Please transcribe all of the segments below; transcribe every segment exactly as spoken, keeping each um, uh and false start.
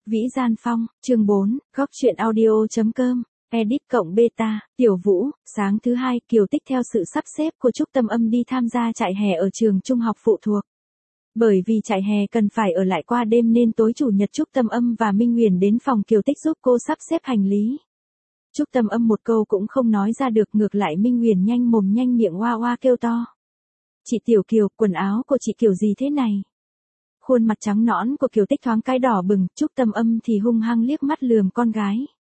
Vĩ Gian Phong, chương bốn, góc truyện audio.com, edit cộng beta, Tiểu Vũ, sáng thứ hai, Kiều Tích theo sự sắp xếp của Trúc Tâm Âm đi tham gia trại hè ở trường trung học phụ thuộc. Bởi vì trại hè cần phải ở lại qua đêm nên tối chủ nhật Trúc Tâm Âm và Minh Nguyền đến phòng Kiều Tích giúp cô sắp xếp hành lý. Trúc Tâm Âm một câu cũng không nói ra được, ngược lại Minh Nguyền nhanh mồm nhanh miệng oa oa kêu to. Chị Tiểu Kiều, quần áo của chị kiểu gì thế này? Khuôn mặt trắng nõn của Kiều Tích thoáng cái đỏ bừng, Trúc Tâm Âm thì hung hăng liếc mắt lườm con gái.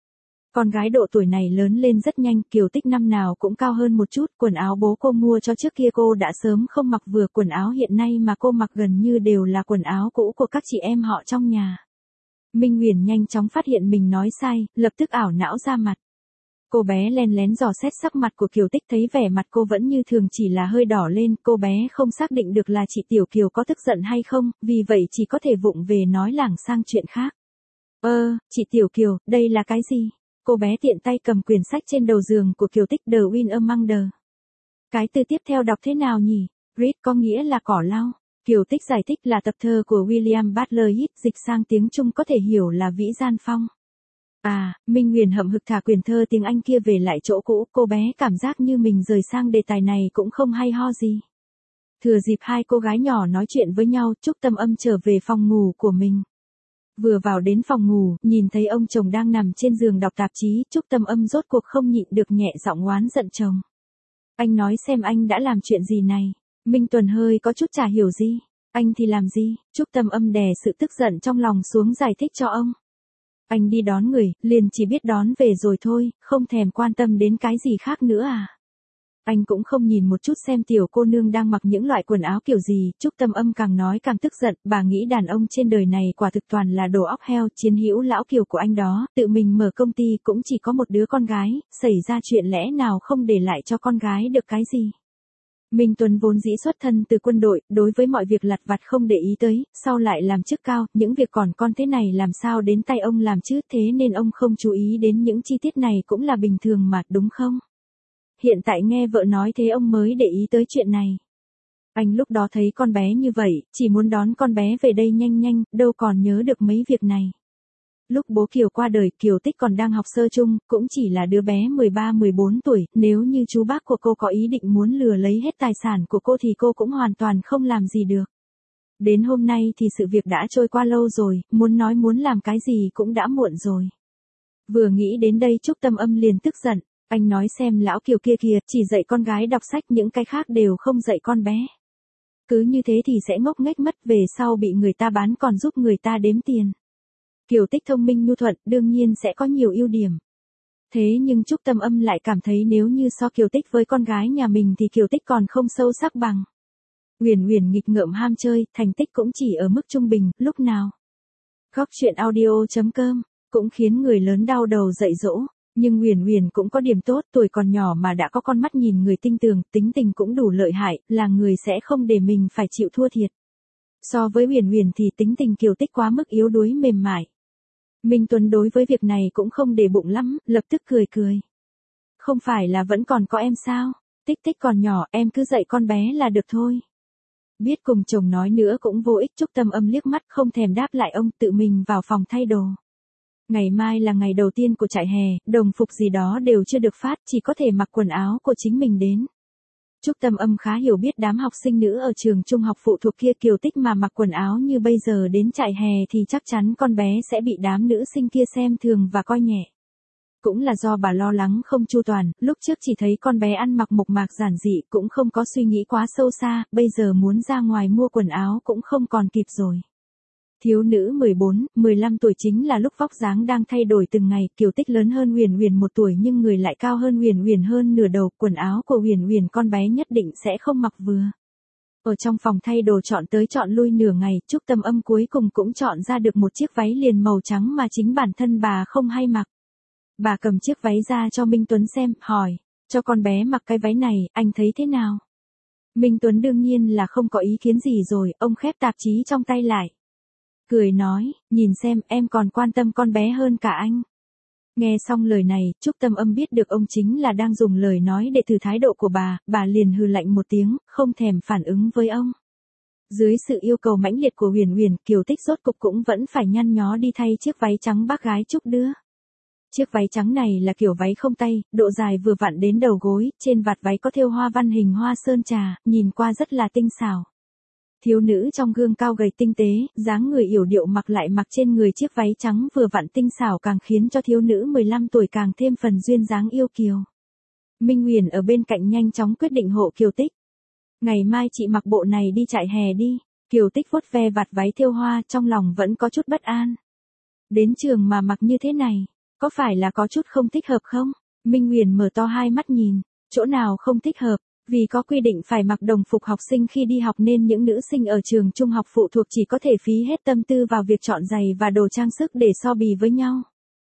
Con gái độ tuổi này lớn lên rất nhanh, Kiều Tích năm nào cũng cao hơn một chút, quần áo bố cô mua cho trước kia cô đã sớm không mặc, vừa quần áo hiện nay mà cô mặc gần như đều là quần áo cũ của các chị em họ trong nhà. Minh Nguyền nhanh chóng phát hiện mình nói sai, lập tức ảo não ra mặt. Cô bé len lén dò xét sắc mặt của Kiều Tích, thấy vẻ mặt cô vẫn như thường, chỉ là hơi đỏ lên, cô bé không xác định được là chị Tiểu Kiều có tức giận hay không, vì vậy chỉ có thể vụng về nói lảng sang chuyện khác. Ơ, chị Tiểu Kiều, đây là cái gì? Cô bé tiện tay cầm quyển sách trên đầu giường của Kiều Tích, The Wind Among the. Cái từ tiếp theo đọc thế nào nhỉ? Read có nghĩa là cỏ lau. Kiều Tích giải thích là tập thơ của William Butler Yeats, dịch sang tiếng Trung có thể hiểu là Vĩ Gian Phong. À, Minh Nguyền hậm hực thả quyển thơ tiếng Anh kia về lại chỗ cũ, cô bé cảm giác như mình rời sang đề tài này cũng không hay ho gì. Thừa dịp hai cô gái nhỏ nói chuyện với nhau, Trúc Tâm Âm trở về phòng ngủ của mình. Vừa vào đến phòng ngủ, nhìn thấy ông chồng đang nằm trên giường đọc tạp chí, Trúc Tâm Âm rốt cuộc không nhịn được nhẹ giọng oán giận chồng. Anh nói xem anh đã làm chuyện gì này? Minh Tuần hơi có chút chả hiểu gì. Anh thì làm gì? Trúc Tâm Âm đè sự tức giận trong lòng xuống giải thích cho ông. Anh đi đón người, liền chỉ biết đón về rồi thôi, không thèm quan tâm đến cái gì khác nữa à? Anh cũng không nhìn một chút xem tiểu cô nương đang mặc những loại quần áo kiểu gì. Trúc Tâm Âm càng nói càng tức giận, bà nghĩ đàn ông trên đời này quả thực toàn là đồ óc heo. Chiến hữu lão Kiều của anh đó, tự mình mở công ty cũng chỉ có một đứa con gái, xảy ra chuyện lẽ nào không để lại cho con gái được cái gì? Minh Tuấn vốn dĩ xuất thân từ quân đội, đối với mọi việc lặt vặt không để ý tới, sau lại làm chức cao, những việc còn con thế này làm sao đến tay ông làm chứ, thế nên ông không chú ý đến những chi tiết này cũng là bình thường mà, đúng không? Hiện tại nghe vợ nói thế ông mới để ý tới chuyện này. Anh lúc đó thấy con bé như vậy, chỉ muốn đón con bé về đây nhanh nhanh, đâu còn nhớ được mấy việc này. Lúc bố Kiều qua đời, Kiều Tích còn đang học sơ chung, cũng chỉ là đứa bé mười ba mười bốn tuổi, nếu như chú bác của cô có ý định muốn lừa lấy hết tài sản của cô thì cô cũng hoàn toàn không làm gì được. Đến hôm nay thì sự việc đã trôi qua lâu rồi, muốn nói muốn làm cái gì cũng đã muộn rồi. Vừa nghĩ đến đây Trúc Tâm Âm liền tức giận, anh nói xem lão Kiều kia kìa, chỉ dạy con gái đọc sách, những cái khác đều không dạy con bé. Cứ như thế thì sẽ ngốc nghếch mất, về sau bị người ta bán còn giúp người ta đếm tiền. Kiều Tích thông minh nhu thuận, đương nhiên sẽ có nhiều ưu điểm. Thế nhưng Trúc Tâm Âm lại cảm thấy nếu như so Kiều Tích với con gái nhà mình thì Kiều Tích còn không sâu sắc bằng. Uyển Uyển nghịch ngợm ham chơi, thành tích cũng chỉ ở mức trung bình, lúc nào. Góc truyện audio.com, cũng khiến người lớn đau đầu dạy dỗ, nhưng Uyển Uyển cũng có điểm tốt, tuổi còn nhỏ mà đã có con mắt nhìn người tinh tường, tính tình cũng đủ lợi hại, là người sẽ không để mình phải chịu thua thiệt. So với Uyển Uyển thì tính tình Kiều Tích quá mức yếu đuối mềm mại. Minh Tuấn đối với việc này cũng không để bụng lắm, lập tức cười cười. Không phải là vẫn còn có em sao? Tích Tích còn nhỏ, em cứ dạy con bé là được thôi. Biết cùng chồng nói nữa cũng vô ích, Trúc Tâm Âm liếc mắt không thèm đáp lại ông, tự mình vào phòng thay đồ. Ngày mai là ngày đầu tiên của trại hè, đồng phục gì đó đều chưa được phát, chỉ có thể mặc quần áo của chính mình đến. Trúc Tâm Âm khá hiểu biết đám học sinh nữ ở trường trung học phụ thuộc kia, Kiều Tích mà mặc quần áo như bây giờ đến trại hè thì chắc chắn con bé sẽ bị đám nữ sinh kia xem thường và coi nhẹ. Cũng là do bà lo lắng không chu toàn, lúc trước chỉ thấy con bé ăn mặc mộc mạc giản dị, cũng không có suy nghĩ quá sâu xa, bây giờ muốn ra ngoài mua quần áo cũng không còn kịp rồi. Thiếu nữ mười bốn, mười lăm tuổi chính là lúc vóc dáng đang thay đổi từng ngày, Kiều Tích lớn hơn Uyển Uyển một tuổi nhưng người lại cao hơn Uyển Uyển hơn nửa đầu, quần áo của Uyển Uyển con bé nhất định sẽ không mặc vừa. Ở trong phòng thay đồ chọn tới chọn lui nửa ngày, Trúc Tâm Âm cuối cùng cũng chọn ra được một chiếc váy liền màu trắng mà chính bản thân bà không hay mặc. Bà cầm chiếc váy ra cho Minh Tuấn xem, hỏi, cho con bé mặc cái váy này, anh thấy thế nào? Minh Tuấn đương nhiên là không có ý kiến gì rồi, ông khép tạp chí trong tay lại. Cười nói, nhìn xem em còn quan tâm con bé hơn cả anh. Nghe xong lời này, Trúc Tâm Âm biết được ông chính là đang dùng lời nói để thử thái độ của bà, bà liền hừ lạnh một tiếng, không thèm phản ứng với ông. Dưới sự yêu cầu mãnh liệt của Huyền Huyền, Kiều Tích rốt cục cũng vẫn phải nhăn nhó đi thay chiếc váy trắng bác gái Trúc đưa. Chiếc váy trắng này là kiểu váy không tay, độ dài vừa vặn đến đầu gối, trên vạt váy có thêu hoa văn hình hoa sơn trà, nhìn qua rất là tinh xảo. Thiếu nữ trong gương cao gầy tinh tế, dáng người yểu điệu mặc lại mặc trên người chiếc váy trắng vừa vặn tinh xảo càng khiến cho thiếu nữ mười lăm tuổi càng thêm phần duyên dáng yêu kiều. Minh Huyền ở bên cạnh nhanh chóng quyết định hộ Kiều Tích. Ngày mai chị mặc bộ này đi chạy hè đi. Kiều Tích vuốt ve vạt váy thêu hoa, trong lòng vẫn có chút bất an. Đến trường mà mặc như thế này, có phải là có chút không thích hợp không? Minh Huyền mở to hai mắt nhìn, chỗ nào không thích hợp, vì có quy định phải mặc đồng phục học sinh khi đi học nên những nữ sinh ở trường trung học phụ thuộc chỉ có thể phí hết tâm tư vào việc chọn giày và đồ trang sức để so bì với nhau.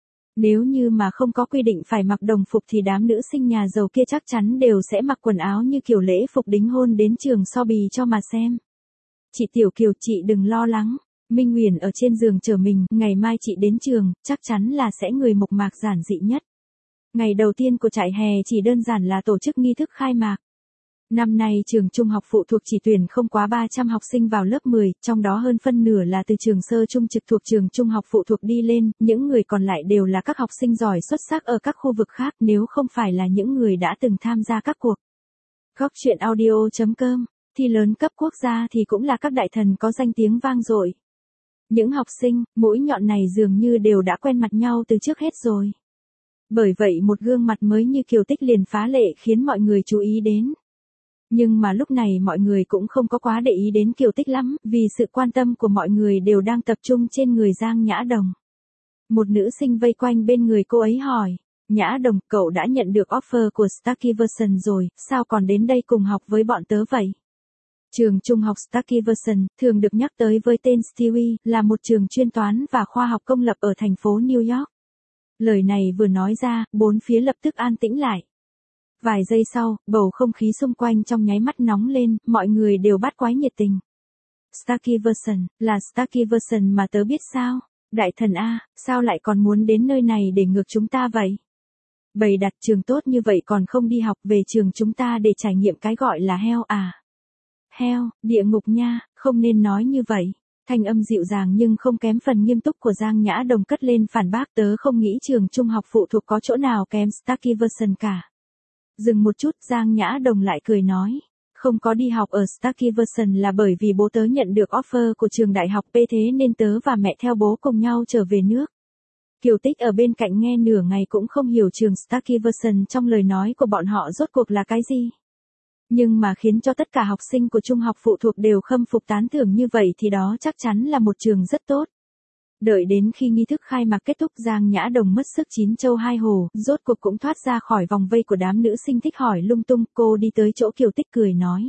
Nếu như mà không có quy định phải mặc đồng phục thì đám nữ sinh nhà giàu kia chắc chắn đều sẽ mặc quần áo như kiểu lễ phục đính hôn đến trường so bì cho mà xem. Chị Tiểu Kiều, chị đừng lo lắng. Minh Huyền ở trên giường chờ mình, ngày mai chị đến trường, chắc chắn là sẽ người mộc mạc giản dị nhất. Ngày đầu tiên của trại hè chỉ đơn giản là tổ chức nghi thức khai mạc. Năm nay trường trung học phụ thuộc chỉ tuyển không quá ba trăm học sinh vào lớp mười, trong đó hơn phân nửa là từ trường sơ trung trực thuộc trường trung học phụ thuộc đi lên, những người còn lại đều là các học sinh giỏi xuất sắc ở các khu vực khác nếu không phải là những người đã từng tham gia các cuộc. Góc truyện audio chấm com, thi lớn cấp quốc gia thì cũng là các đại thần có danh tiếng vang dội. Những học sinh, mũi nhọn này dường như đều đã quen mặt nhau từ trước hết rồi. Bởi vậy một gương mặt mới như Kiều Tích liền phá lệ khiến mọi người chú ý đến. Nhưng mà lúc này mọi người cũng không có quá để ý đến Kiều Tích lắm, vì sự quan tâm của mọi người đều đang tập trung trên người Giang Nhã Đồng. Một nữ sinh vây quanh bên người cô ấy hỏi, Nhã Đồng, cậu đã nhận được offer của Starkeyverson rồi, sao còn đến đây cùng học với bọn tớ vậy? Trường trung học Starkeyverson, thường được nhắc tới với tên Stewie, là một trường chuyên toán và khoa học công lập ở thành phố New York. Lời này vừa nói ra, bốn phía lập tức an tĩnh lại. Vài giây sau, bầu không khí xung quanh trong nháy mắt nóng lên, mọi người đều bắt quái nhiệt tình. Starkeyverson, là Starkeyverson mà tớ biết sao? Đại thần A, sao lại còn muốn đến nơi này để ngược chúng ta vậy? Bày đặt trường tốt như vậy còn không đi học về trường chúng ta để trải nghiệm cái gọi là hell à? Hell, địa ngục nha, không nên nói như vậy. Thanh âm dịu dàng nhưng không kém phần nghiêm túc của Giang Nhã Đồng cất lên phản bác, tớ không nghĩ trường trung học phụ thuộc có chỗ nào kém Starkeyverson cả. Dừng một chút, Giang Nhã Đồng lại cười nói, không có đi học ở Starkeyverson là bởi vì bố tớ nhận được offer của trường đại học P thế nên tớ và mẹ theo bố cùng nhau trở về nước. Kiều Tích ở bên cạnh nghe nửa ngày cũng không hiểu trường Starkeyverson trong lời nói của bọn họ rốt cuộc là cái gì. Nhưng mà khiến cho tất cả học sinh của trung học phụ thuộc đều khâm phục tán thưởng như vậy thì đó chắc chắn là một trường rất tốt. Đợi đến khi nghi thức khai mạc kết thúc, Giang Nhã Đồng mất sức chín châu hai hồ, rốt cuộc cũng thoát ra khỏi vòng vây của đám nữ sinh thích hỏi lung tung, cô đi tới chỗ Kiều Tích cười nói.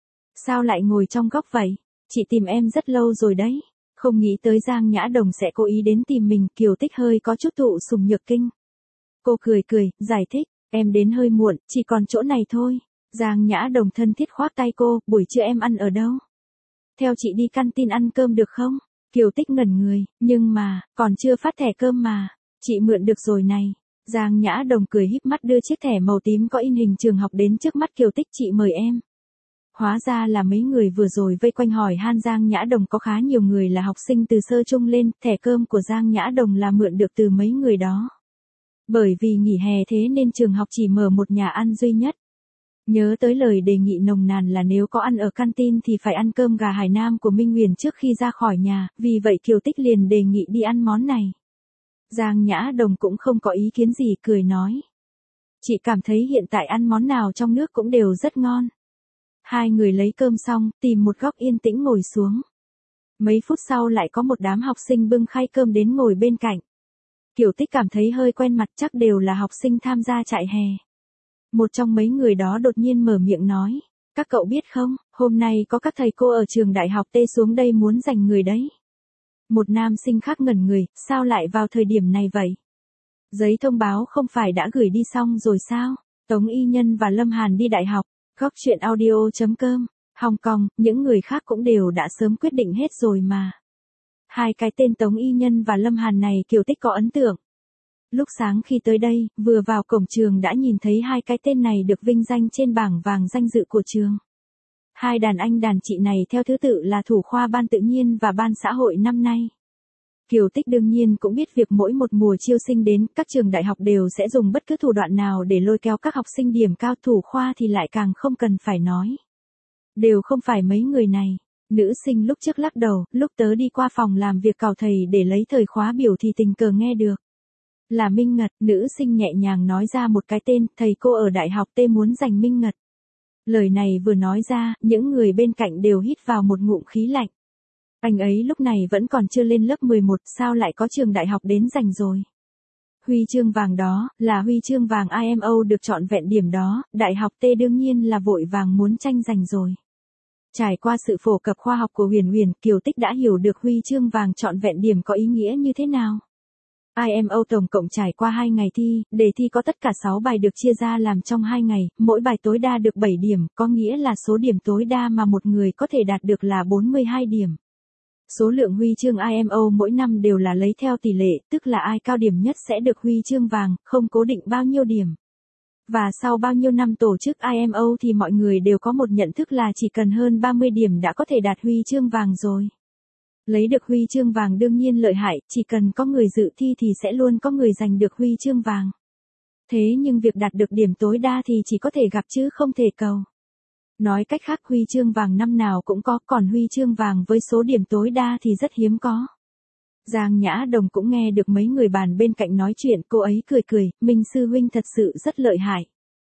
Sao lại ngồi trong góc vậy? Chị tìm em rất lâu rồi đấy. Không nghĩ tới Giang Nhã Đồng sẽ cố ý đến tìm mình, Kiều Tích hơi có chút thụ sủng nhược kinh. Cô cười cười, giải thích, em đến hơi muộn, chỉ còn chỗ này thôi. Giang Nhã Đồng thân thiết khoác tay cô, buổi trưa em ăn ở đâu? Theo chị đi căn tin ăn cơm được không? Kiều Tích ngẩn người, nhưng mà, còn chưa phát thẻ cơm mà, chị mượn được rồi này. Giang Nhã Đồng cười híp mắt đưa chiếc thẻ màu tím có in hình trường học đến trước mắt Kiều Tích, chị mời em. Hóa ra là mấy người vừa rồi vây quanh hỏi han Giang Nhã Đồng có khá nhiều người là học sinh từ sơ trung lên, thẻ cơm của Giang Nhã Đồng là mượn được từ mấy người đó. Bởi vì nghỉ hè thế nên trường học chỉ mở một nhà ăn duy nhất. Nhớ tới lời đề nghị nồng nàn là nếu có ăn ở canteen thì phải ăn cơm gà Hải Nam của Minh Huyền trước khi ra khỏi nhà, vì vậy Kiều Tích liền đề nghị đi ăn món này. Giang Nhã Đồng cũng không có ý kiến gì, cười nói. Chị cảm thấy hiện tại ăn món nào trong nước cũng đều rất ngon. Hai người lấy cơm xong, tìm một góc yên tĩnh ngồi xuống. Mấy phút sau lại có một đám học sinh bưng khay cơm đến ngồi bên cạnh. Kiều Tích cảm thấy hơi quen mặt, chắc đều là học sinh tham gia trại hè. Một trong mấy người đó đột nhiên mở miệng nói, các cậu biết không, hôm nay có các thầy cô ở trường đại học T xuống đây muốn giành người đấy. Một nam sinh khác ngẩn người, sao lại vào thời điểm này vậy? Giấy thông báo không phải đã gửi đi xong rồi sao? Tống Y Nhân và Lâm Hàn đi đại học. Góc truyện audio chấm com, Hồng Kông, những người khác cũng đều đã sớm quyết định hết rồi mà. Hai cái tên Tống Y Nhân và Lâm Hàn này Kiều Tích có ấn tượng. Lúc sáng khi tới đây, vừa vào cổng trường đã nhìn thấy hai cái tên này được vinh danh trên bảng vàng danh dự của trường. hai đàn anh đàn chị này theo thứ tự là thủ khoa ban tự nhiên và ban xã hội năm nay. Kiều Tích đương nhiên cũng biết việc mỗi một mùa chiêu sinh đến, các trường đại học đều sẽ dùng bất cứ thủ đoạn nào để lôi kéo các học sinh điểm cao, thủ khoa thì lại càng không cần phải nói. Đều không phải mấy người này. Nữ sinh lúc trước lắc đầu, lúc tớ đi qua phòng làm việc cào thầy để lấy thời khóa biểu thì tình cờ nghe được. Là Minh Ngật, nữ sinh nhẹ nhàng nói ra một cái tên, thầy cô ở đại học T muốn giành Minh Ngật. Lời này vừa nói ra, những người bên cạnh đều hít vào một ngụm khí lạnh. Anh ấy lúc này vẫn còn chưa lên lớp mười một, sao lại có trường đại học đến giành rồi. Huy chương vàng đó, là huy chương vàng i em o được trọn vẹn điểm đó, đại học T đương nhiên là vội vàng muốn tranh giành rồi. Trải qua sự phổ cập khoa học của Huyền Huyền, Kiều Tích đã hiểu được huy chương vàng trọn vẹn điểm có ý nghĩa như thế nào. i em o tổng cộng trải qua hai ngày thi, đề thi có tất cả sáu bài được chia ra làm trong hai ngày, mỗi bài tối đa được bảy điểm, có nghĩa là số điểm tối đa mà một người có thể đạt được là bốn mươi hai điểm. Số lượng huy chương i em o mỗi năm đều là lấy theo tỷ lệ, tức là ai cao điểm nhất sẽ được huy chương vàng, không cố định bao nhiêu điểm. Và sau bao nhiêu năm tổ chức i em o thì mọi người đều có một nhận thức là chỉ cần hơn ba mươi điểm đã có thể đạt huy chương vàng rồi. Lấy được huy chương vàng đương nhiên lợi hại, chỉ cần có người dự thi thì sẽ luôn có người giành được huy chương vàng. Thế nhưng việc đạt được điểm tối đa thì chỉ có thể gặp chứ không thể cầu. Nói cách khác huy chương vàng năm nào cũng có, còn huy chương vàng với số điểm tối đa thì rất hiếm có. Giang Nhã Đồng cũng nghe được mấy người bàn bên cạnh nói chuyện, cô ấy cười cười, Minh sư huynh thật sự rất lợi hại.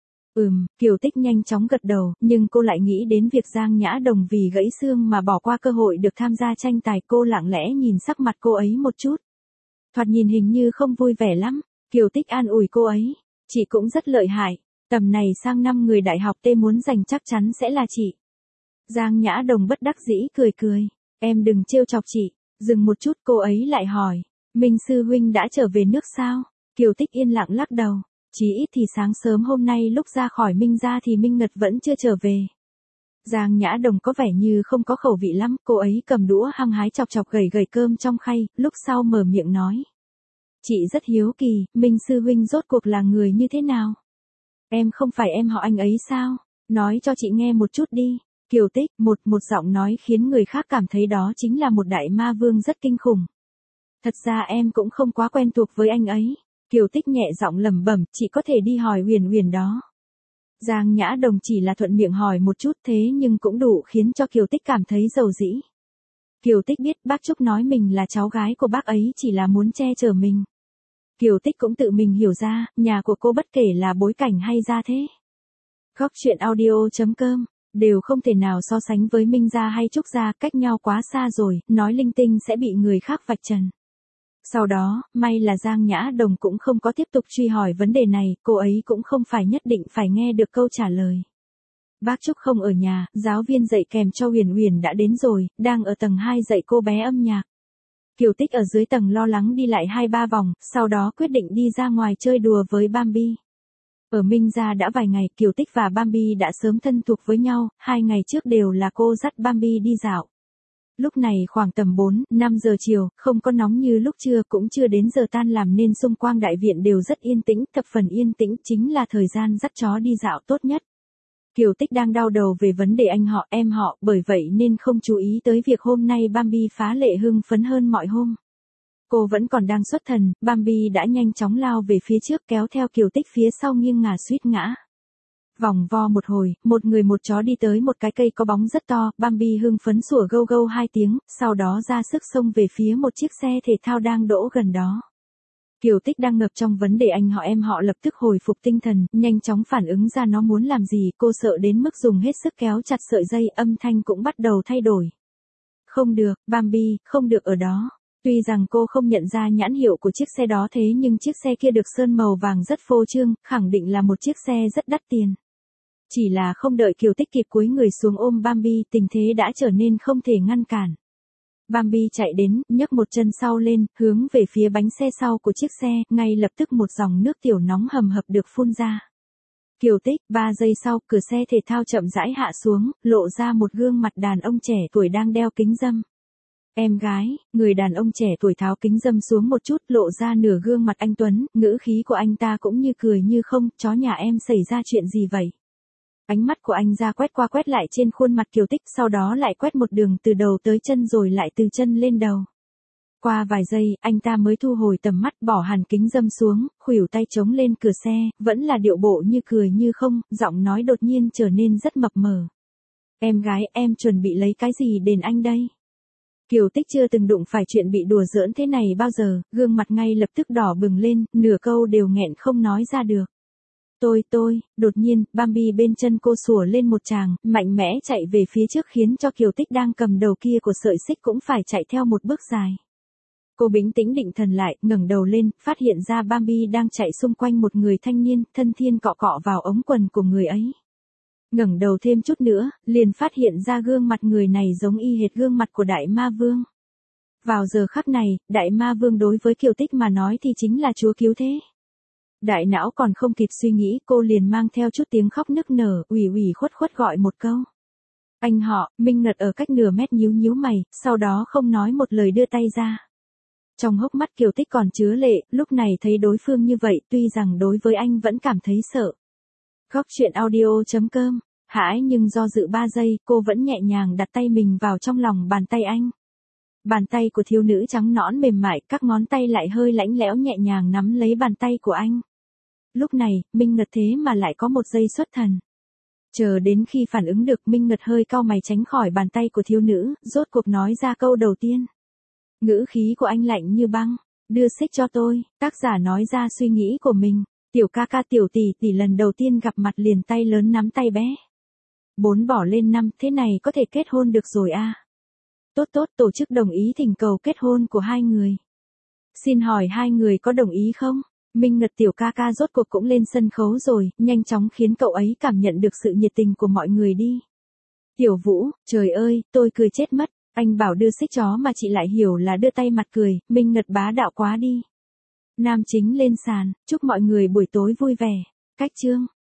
Ừm, Kiều Tích nhanh chóng gật đầu, nhưng cô lại nghĩ đến việc Giang Nhã Đồng vì gãy xương mà bỏ qua cơ hội được tham gia tranh tài, cô lặng lẽ nhìn sắc mặt cô ấy một chút. Thoạt nhìn hình như không vui vẻ lắm, Kiều Tích an ủi cô ấy, chị cũng rất lợi hại, tầm này sang năm người đại học T muốn giành chắc chắn sẽ là chị. Giang Nhã Đồng bất đắc dĩ cười cười, em đừng trêu chọc chị. Dừng một chút cô ấy lại hỏi, Minh sư huynh đã trở về nước sao? Kiều Tích yên lặng lắc đầu, chí ít thì sáng sớm hôm nay lúc ra khỏi Minh gia thì Minh Ngật vẫn chưa trở về. Giang Nhã Đồng có vẻ như không có khẩu vị lắm, cô ấy cầm đũa hăng hái chọc chọc gầy gầy cơm trong khay, lúc sau mở miệng nói. Chị rất hiếu kỳ, Minh sư huynh rốt cuộc là người như thế nào? Em không phải em họ anh ấy sao? Nói cho chị nghe một chút đi. Kiều Tích, một, một giọng nói khiến người khác cảm thấy đó chính là một đại ma vương rất kinh khủng. Thật ra em cũng không quá quen thuộc với anh ấy. Kiều Tích nhẹ giọng lẩm bẩm, chị có thể đi hỏi Huyền Huyền đó. Giang Nhã Đồng chỉ là thuận miệng hỏi một chút thế nhưng cũng đủ khiến cho Kiều Tích cảm thấy dầu dĩ. Kiều Tích biết bác Trúc nói mình là cháu gái của bác ấy chỉ là muốn che chở mình. Kiều Tích cũng tự mình hiểu ra, nhà của cô bất kể là bối cảnh hay gia thế. Góc truyện audio chấm com đều không thể nào so sánh với Minh gia hay Trúc gia, cách nhau quá xa rồi, nói linh tinh sẽ bị người khác vạch trần. Sau đó, may là Giang Nhã Đồng cũng không có tiếp tục truy hỏi vấn đề này, cô ấy cũng không phải nhất định phải nghe được câu trả lời. Bác Trúc không ở nhà, giáo viên dạy kèm cho Huyền Huyền đã đến rồi, đang ở tầng hai dạy cô bé âm nhạc. Kiều Tích ở dưới tầng lo lắng đi lại hai ba vòng, sau đó quyết định đi ra ngoài chơi đùa với Bambi. Ở Minh gia đã vài ngày, Kiều Tích và Bambi đã sớm thân thuộc với nhau, hai ngày trước đều là cô dắt Bambi đi dạo. Lúc này khoảng tầm bốn, năm giờ chiều, không có nóng như lúc trưa cũng chưa đến giờ tan làm nên xung quanh đại viện đều rất yên tĩnh, thập phần yên tĩnh chính là thời gian dắt chó đi dạo tốt nhất. Kiều Tích đang đau đầu về vấn đề anh họ, em họ, bởi vậy nên không chú ý tới việc hôm nay Bambi phá lệ hưng phấn hơn mọi hôm. Cô vẫn còn đang xuất thần, Bambi đã nhanh chóng lao về phía trước kéo theo Kiều Tích phía sau nghiêng ngả suýt ngã. Vòng vo một hồi, một người một chó đi tới một cái cây có bóng rất to, Bambi hưng phấn sủa gâu gâu hai tiếng, sau đó ra sức xông về phía một chiếc xe thể thao đang đỗ gần đó. Kiều Tích đang ngập trong vấn đề anh họ em họ lập tức hồi phục tinh thần, nhanh chóng phản ứng ra nó muốn làm gì, cô sợ đến mức dùng hết sức kéo chặt sợi dây, âm thanh cũng bắt đầu thay đổi. Không được, Bambi, không được ở đó. Tuy rằng cô không nhận ra nhãn hiệu của chiếc xe đó thế nhưng chiếc xe kia được sơn màu vàng rất phô trương, khẳng định là một chiếc xe rất đắt tiền. Chỉ là không đợi Kiều Tích kịp cúi người xuống ôm Bambi, tình thế đã trở nên không thể ngăn cản. Bambi chạy đến, nhấc một chân sau lên, hướng về phía bánh xe sau của chiếc xe, ngay lập tức một dòng nước tiểu nóng hầm hập được phun ra. Kiều Tích, ba giây sau, cửa xe thể thao chậm rãi hạ xuống, lộ ra một gương mặt đàn ông trẻ tuổi đang đeo kính râm. Em gái, người đàn ông trẻ tuổi tháo kính râm xuống một chút, lộ ra nửa gương mặt anh tuấn, ngữ khí của anh ta cũng như cười như không, chó nhà em xảy ra chuyện gì vậy? Ánh mắt của anh ra quét qua quét lại trên khuôn mặt Kiều Tích, sau đó lại quét một đường từ đầu tới chân rồi lại từ chân lên đầu. Qua vài giây, anh ta mới thu hồi tầm mắt, bỏ hàn kính dâm xuống, khuỷu tay chống lên cửa xe, vẫn là điệu bộ như cười như không, giọng nói đột nhiên trở nên rất mập mờ. Em gái, em chuẩn bị lấy cái gì đền anh đây? Kiều Tích chưa từng đụng phải chuyện bị đùa giỡn thế này bao giờ, gương mặt ngay lập tức đỏ bừng lên, nửa câu đều nghẹn không nói ra được. Tôi, tôi, đột nhiên, Bambi bên chân cô sủa lên một tràng, mạnh mẽ chạy về phía trước khiến cho Kiều Tích đang cầm đầu kia của sợi xích cũng phải chạy theo một bước dài. Cô bình tĩnh định thần lại, ngẩng đầu lên, phát hiện ra Bambi đang chạy xung quanh một người thanh niên, thân thiên cọ cọ vào ống quần của người ấy. Ngẩng đầu thêm chút nữa, liền phát hiện ra gương mặt người này giống y hệt gương mặt của Đại Ma Vương. Vào giờ khắc này, Đại Ma Vương đối với Kiều Tích mà nói thì chính là chúa cứu thế. Đại não còn không kịp suy nghĩ, cô liền mang theo chút tiếng khóc nức nở, ủy ủy khuất khuất gọi một câu. Anh họ, Minh Ngật ở cách nửa mét nhíu nhíu mày, sau đó không nói một lời đưa tay ra. Trong hốc mắt Kiều Tích còn chứa lệ, lúc này thấy đối phương như vậy, tuy rằng đối với anh vẫn cảm thấy sợ. Góc truyện audio chấm com, hãi nhưng do dự ba giây, cô vẫn nhẹ nhàng đặt tay mình vào trong lòng bàn tay anh. Bàn tay của thiếu nữ trắng nõn mềm mại, các ngón tay lại hơi lãnh lẽo nhẹ nhàng nắm lấy bàn tay của anh. Lúc này, Minh Ngật thế mà lại có một giây xuất thần. Chờ đến khi phản ứng được, Minh Ngật hơi cau mày tránh khỏi bàn tay của thiếu nữ, rốt cuộc nói ra câu đầu tiên. Ngữ khí của anh lạnh như băng, đưa xích cho tôi, tác giả nói ra suy nghĩ của mình. Tiểu ca ca tiểu tỷ tỷ lần đầu tiên gặp mặt liền tay lớn nắm tay bé. Bốn bỏ lên năm, thế này có thể kết hôn được rồi à? Tốt tốt, tổ chức đồng ý thỉnh cầu kết hôn của hai người. Xin hỏi hai người có đồng ý không? Minh Ngật tiểu ca ca rốt cuộc cũng lên sân khấu rồi, nhanh chóng khiến cậu ấy cảm nhận được sự nhiệt tình của mọi người đi. Tiểu Vũ, trời ơi, tôi cười chết mất, anh bảo đưa xích chó mà chị lại hiểu là đưa tay mặt cười, Minh Ngật bá đạo quá đi. Nam chính lên sàn, chúc mọi người buổi tối vui vẻ. Cách chương